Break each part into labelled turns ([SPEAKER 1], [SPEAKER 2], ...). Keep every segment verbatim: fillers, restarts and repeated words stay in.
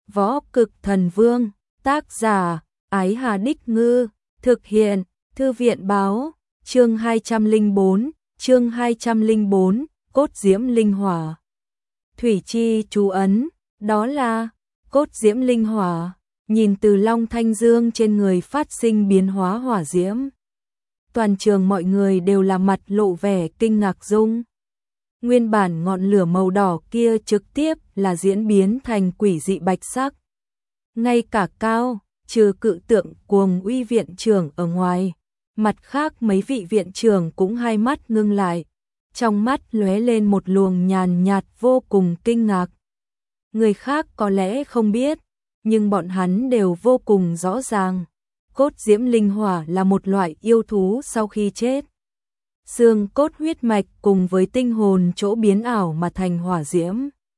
[SPEAKER 1] Võ Cực Thần Vương, tác giả, Ái Hà Đích Ngư, thực hiện, Thư viện báo, chương hai trăm lẻ bốn, chương hai trăm lẻ bốn, cốt diễm linh hỏa. Thủy chi chú ấn, đó là cốt diễm linh hỏa, nhìn từ Long Thanh Dương trên người phát sinh biến hóa hỏa diễm. Toàn trường mọi người đều là mặt lộ vẻ kinh ngạc rung. Nguyên bản ngọn lửa màu đỏ kia trực tiếp là diễn biến thành quỷ dị bạch sắc. Ngay cả Cao, trừ cự tượng Cuồng Uy viện trưởng ở ngoài, mặt khác mấy vị viện trưởng cũng hai mắt ngưng lại, trong mắt lóe lên một luồng nhàn nhạt vô cùng kinh ngạc. Người khác có lẽ không biết, nhưng bọn hắn đều vô cùng rõ ràng. Cốt diễm linh hỏa là một loại yêu thú sau khi chết. Xương cốt huyết mạch cùng với tinh hồn chỗ biến ảo mà thành hỏa diễm.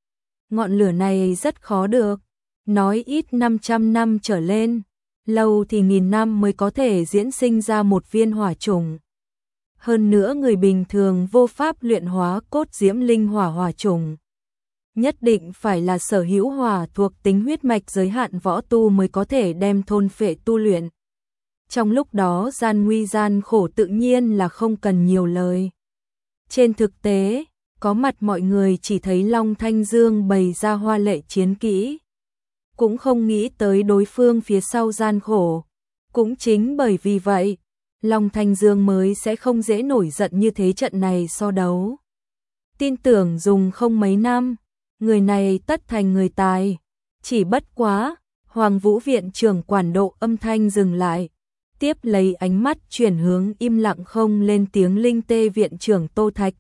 [SPEAKER 1] Ngọn lửa này rất khó được, nói ít năm trăm năm trở lên, lâu thì nghìn năm mới có thể diễn sinh ra một viên hỏa trùng. Hơn nữa người bình thường vô pháp luyện hóa cốt diễm linh hỏa hỏa trùng. Nhất định phải là sở hữu hỏa thuộc tính huyết mạch giới hạn võ tu mới có thể đem thôn phệ tu luyện. Trong lúc đó gian nguy gian khổ tự nhiên là không cần nhiều lời. Trên thực tế, có mặt mọi người chỉ thấy Long Thanh Dương bày ra hoa lệ chiến kỹ. Cũng không nghĩ tới đối phương phía sau gian khổ. Cũng chính bởi vì vậy, Long Thanh Dương mới sẽ không dễ nổi giận như thế trận này so đấu. Tin tưởng dùng không mấy năm, người này tất thành người tài. Chỉ bất quá, Hoàng Vũ viện trưởng quản độ âm thanh dừng lại. Tiếp lấy ánh mắt chuyển hướng im lặng không lên tiếng Linh Tê viện trưởng Tô Thạch.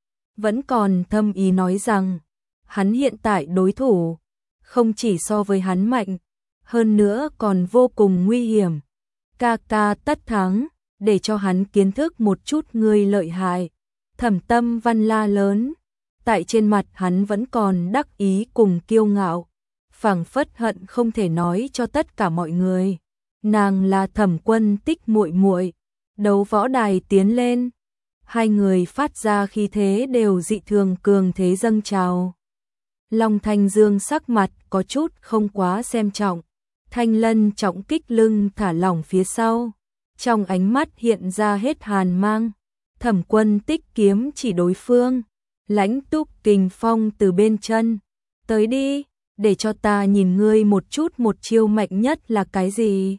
[SPEAKER 1] Vẫn còn thâm ý nói rằng, hắn hiện tại đối thủ, không chỉ so với hắn mạnh, hơn nữa còn vô cùng nguy hiểm. Ca ca tất thắng, để cho hắn kiến thức một chút người lợi hại. Thẩm Tâm Văn la lớn, tại trên mặt hắn vẫn còn đắc ý cùng kiêu ngạo, phảng phất hận không thể nói cho tất cả mọi người. Nàng là Thẩm Quân Tích muội muội. Đấu võ đài tiến lên, hai người phát ra khí thế đều dị thường cường thế dâng trào. Long Thanh Dương sắc mặt có chút không quá xem trọng, thanh lân trọng kích lưng thả lỏng phía sau, trong ánh mắt hiện ra hết hàn mang. Thẩm Quân Tích kiếm chỉ đối phương, lãnh túc kình phong từ bên chân, tới đi, để cho ta nhìn ngươi một chút một chiêu mạnh nhất là cái gì.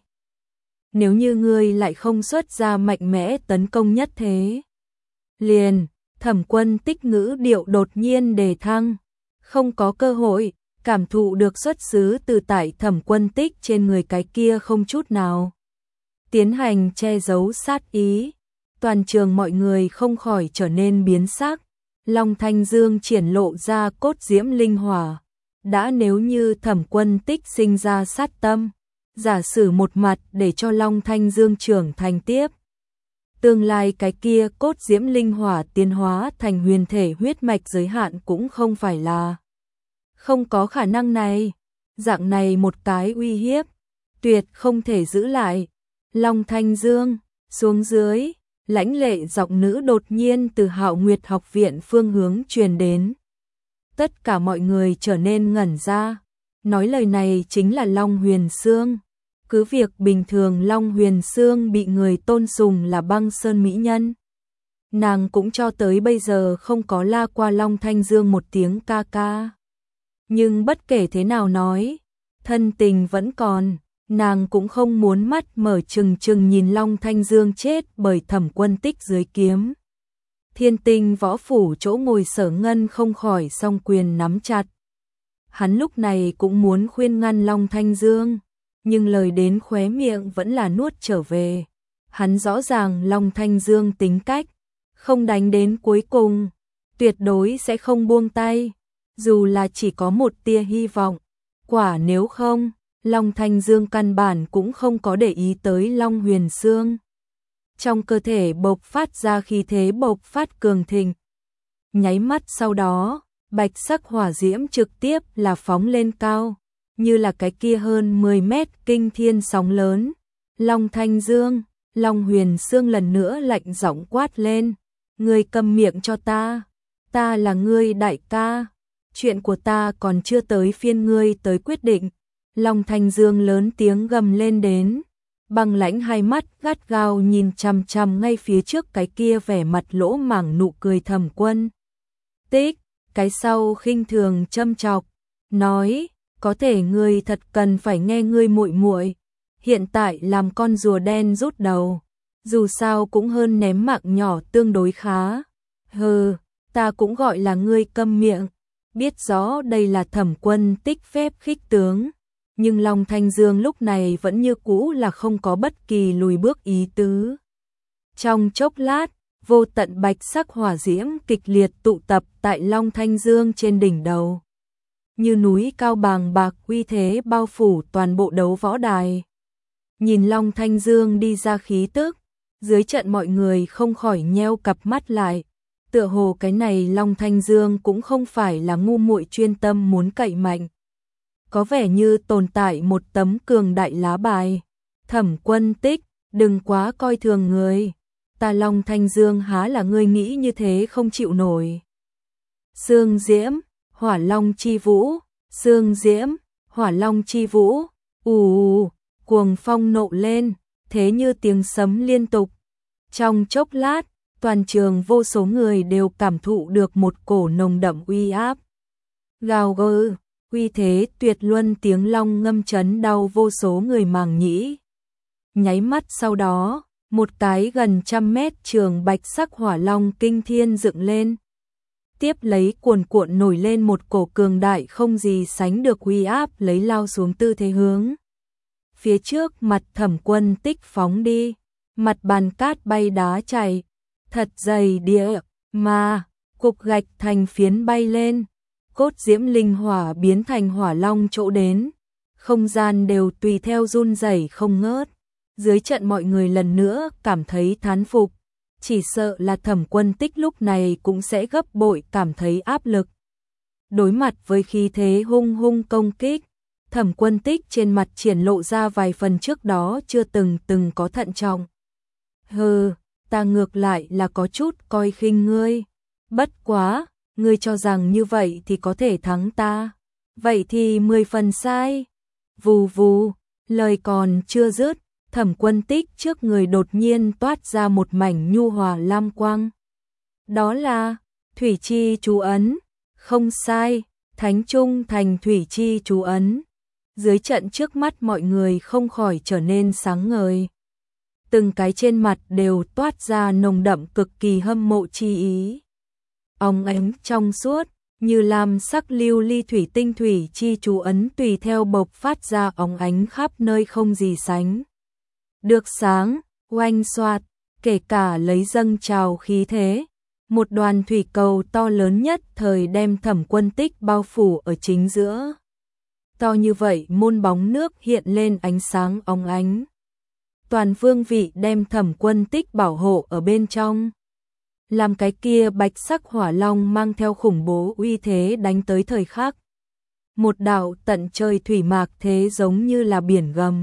[SPEAKER 1] Nếu như ngươi lại không xuất ra mạnh mẽ tấn công nhất thế. Liền, Thẩm Quân Tích ngữ điệu đột nhiên đề thăng, không có cơ hội, cảm thụ được xuất xứ từ tại Thẩm Quân Tích trên người cái kia không chút nào. Tiến hành che giấu sát ý, toàn trường mọi người không khỏi trở nên biến sắc. Long Thanh Dương triển lộ ra cốt diễm linh hỏa, đã nếu như Thẩm Quân Tích sinh ra sát tâm, giả sử một mặt để cho Long Thanh Dương trưởng thành tiếp. Tương lai cái kia cốt diễm linh hỏa tiến hóa thành huyền thể huyết mạch giới hạn cũng không phải là không có khả năng này. Dạng này một cái uy hiếp, tuyệt không thể giữ lại. Long Thanh Dương, xuống dưới, lãnh lệ giọng nữ đột nhiên từ Hạo Nguyệt học viện phương hướng truyền đến. Tất cả mọi người trở nên ngẩn ra. Nói lời này chính là Long Huyền Sương. Cứ việc bình thường Long Huyền Sương bị người tôn sùng là băng sơn mỹ nhân, nàng cũng cho tới bây giờ không có la qua Long Thanh Dương một tiếng ca ca. Nhưng bất kể thế nào nói, thân tình vẫn còn, nàng cũng không muốn mắt mở trừng trừng nhìn Long Thanh Dương chết bởi Thẩm Quân Tích dưới kiếm. Thiên Tinh võ phủ chỗ ngồi Sở Ngân không khỏi song quyền nắm chặt. Hắn lúc này cũng muốn khuyên ngăn Long Thanh Dương, nhưng lời đến khóe miệng vẫn là nuốt trở về. Hắn rõ ràng Long Thanh Dương tính cách, không đánh đến cuối cùng, tuyệt đối sẽ không buông tay, dù là chỉ có một tia hy vọng. Quả nếu không, Long Thanh Dương căn bản cũng không có để ý tới Long Huyền Sương. Trong cơ thể bộc phát ra khí thế bộc phát cường thịnh. Nháy mắt sau đó, bạch sắc hỏa diễm trực tiếp là phóng lên cao, như là cái kia hơn mười mét kinh thiên sóng lớn. Long Thanh Dương, Long Huyền Sương lần nữa lạnh giọng quát lên, ngươi câm miệng cho ta, ta là ngươi đại ca, chuyện của ta còn chưa tới phiên ngươi tới quyết định, Long Thanh Dương lớn tiếng gầm lên đến, băng lãnh hai mắt gắt gao nhìn chằm chằm ngay phía trước cái kia vẻ mặt lỗ mảng nụ cười Thẩm Quân Tích, cái sau khinh thường châm chọc, nói, có thể ngươi thật cần phải nghe ngươi muội muội, hiện tại làm con rùa đen rút đầu, dù sao cũng hơn ném mạng nhỏ tương đối khá. Hừ, ta cũng gọi là ngươi câm miệng, biết rõ đây là Thẩm Quân Tích phép khích tướng, nhưng Long Thanh Dương lúc này vẫn như cũ là không có bất kỳ lùi bước ý tứ. Trong chốc lát, vô tận bạch sắc hỏa diễm kịch liệt tụ tập tại Long Thanh Dương trên đỉnh đầu. Như núi cao bàng bạc uy thế bao phủ toàn bộ đấu võ đài. Nhìn Long Thanh Dương đi ra khí tức, dưới trận mọi người không khỏi nheo cặp mắt lại. Tựa hồ cái này Long Thanh Dương cũng không phải là ngu muội chuyên tâm muốn cậy mạnh. Có vẻ như tồn tại một tấm cường đại lá bài. Thẩm Quân Tích, đừng quá coi thường người. Ta Long Thanh Dương há là ngươi nghĩ như thế không chịu nổi. Sương Diễm, Hỏa Long chi vũ, Sương Diễm, Hỏa Long chi vũ, ù, cuồng phong nộ lên, thế như tiếng sấm liên tục. Trong chốc lát, toàn trường vô số người đều cảm thụ được một cổ nồng đậm uy áp. Gào gừ, uy thế tuyệt luân tiếng long ngâm chấn đau vô số người màng nhĩ. Nháy mắt sau đó, một cái gần trăm mét trường bạch sắc hỏa long kinh thiên dựng lên. Tiếp lấy cuồn cuộn nổi lên một cổ cường đại không gì sánh được uy áp lấy lao xuống tư thế hướng. Phía trước mặt Thẩm Quân Tích phóng đi, mặt bàn cát bay đá chảy, thật dày địa, mà, cục gạch thành phiến bay lên, cốt diễm linh hỏa biến thành hỏa long chỗ đến, không gian đều tùy theo run rẩy không ngớt. Dưới trận mọi người lần nữa cảm thấy thán phục, chỉ sợ là Thẩm Quân Tích lúc này cũng sẽ gấp bội cảm thấy áp lực. Đối mặt với khí thế hung hung công kích, Thẩm Quân Tích trên mặt triển lộ ra vài phần trước đó chưa từng từng có thận trọng. Hừ, ta ngược lại là có chút coi khinh ngươi. Bất quá, ngươi cho rằng như vậy thì có thể thắng ta. Vậy thì mười phần sai. Vù vù, lời còn chưa dứt, Thẩm Quân Tích trước người đột nhiên toát ra một mảnh nhu hòa lam quang. Đó là Thủy Chi chú ấn. Không sai, Thánh Trung thành Thủy Chi chú ấn. Dưới trận trước mắt mọi người không khỏi trở nên sáng ngời. Từng cái trên mặt đều toát ra nồng đậm cực kỳ hâm mộ chi ý. Óng ánh trong suốt, như lam sắc lưu ly thủy tinh thủy chi chú ấn tùy theo bộc phát ra óng ánh khắp nơi không gì sánh được sáng, oanh xoạt, kể cả lấy dâng trào khí thế. Một đoàn thủy cầu to lớn nhất thời đem Thẩm Quân Tích bao phủ ở chính giữa. To như vậy môn bóng nước hiện lên ánh sáng óng ánh. Toàn phương vị đem Thẩm Quân Tích bảo hộ ở bên trong. Làm cái kia bạch sắc hỏa long mang theo khủng bố uy thế đánh tới thời khắc. Một đạo tận trời thủy mạc thế giống như là biển gầm.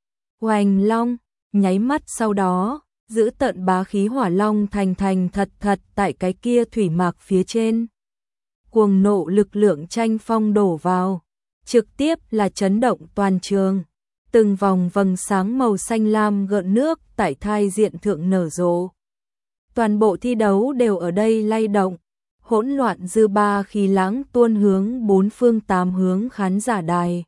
[SPEAKER 1] Oanh long, nháy mắt sau đó, giữ tận bá khí hỏa long thành thành thật thật tại cái kia thủy mạc phía trên. Cuồng nộ lực lượng tranh phong đổ vào, trực tiếp là chấn động toàn trường. Từng vòng vầng sáng màu xanh lam gợn nước tại thai diện thượng nở rộ. Toàn bộ thi đấu đều ở đây lay động, hỗn loạn dư ba khí lãng tuôn hướng bốn phương tám hướng khán giả đài.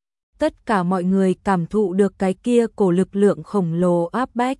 [SPEAKER 1] Tất cả mọi người cảm thụ được cái kia cổ lực lượng khổng lồ áp bách.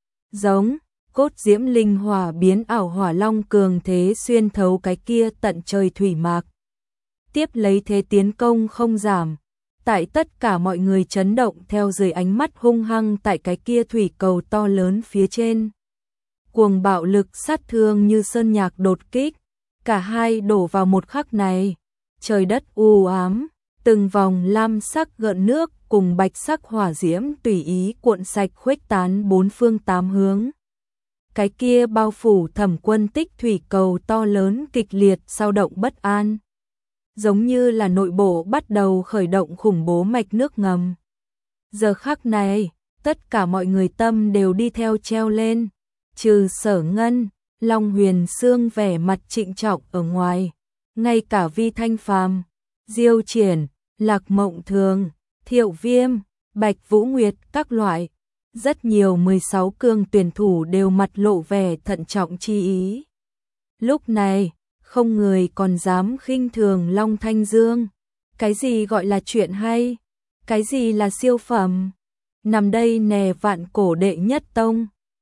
[SPEAKER 1] Giống, cốt diễm linh hỏa biến ảo hỏa long cường thế xuyên thấu cái kia tận trời thủy mạc. Tiếp lấy thế tiến công không giảm. Tại tất cả mọi người chấn động theo dưới ánh mắt hung hăng tại cái kia thủy cầu to lớn phía trên. Cuồng bạo lực sát thương như sơn nhạc đột kích, cả hai đổ vào một khắc này. Trời đất u ám, từng vòng lam sắc gợn nước cùng bạch sắc hỏa diễm tùy ý cuộn sạch khuếch tán bốn phương tám hướng. Cái kia bao phủ Thẩm Quân Tích thủy cầu to lớn kịch liệt dao động bất an. Giống như là nội bộ bắt đầu khởi động khủng bố mạch nước ngầm. Giờ khắc này, tất cả mọi người tâm đều đi theo treo lên, trừ Sở Ngân, Long Huyền Sương vẻ mặt trịnh trọng ở ngoài, ngay cả Vi Thanh Phàm, Diêu Triển, Lạc Mộng Thường, Thiệu Viêm, Bạch Vũ Nguyệt các loại. Rất nhiều mười sáu cường tuyển thủ đều mặt lộ vẻ thận trọng chi ý. Lúc này, không người còn dám khinh thường Long Thanh Dương. Cái gì gọi là chuyện hay? Cái gì là siêu phẩm? Nằm đây nè vạn cổ đệ nhất tông.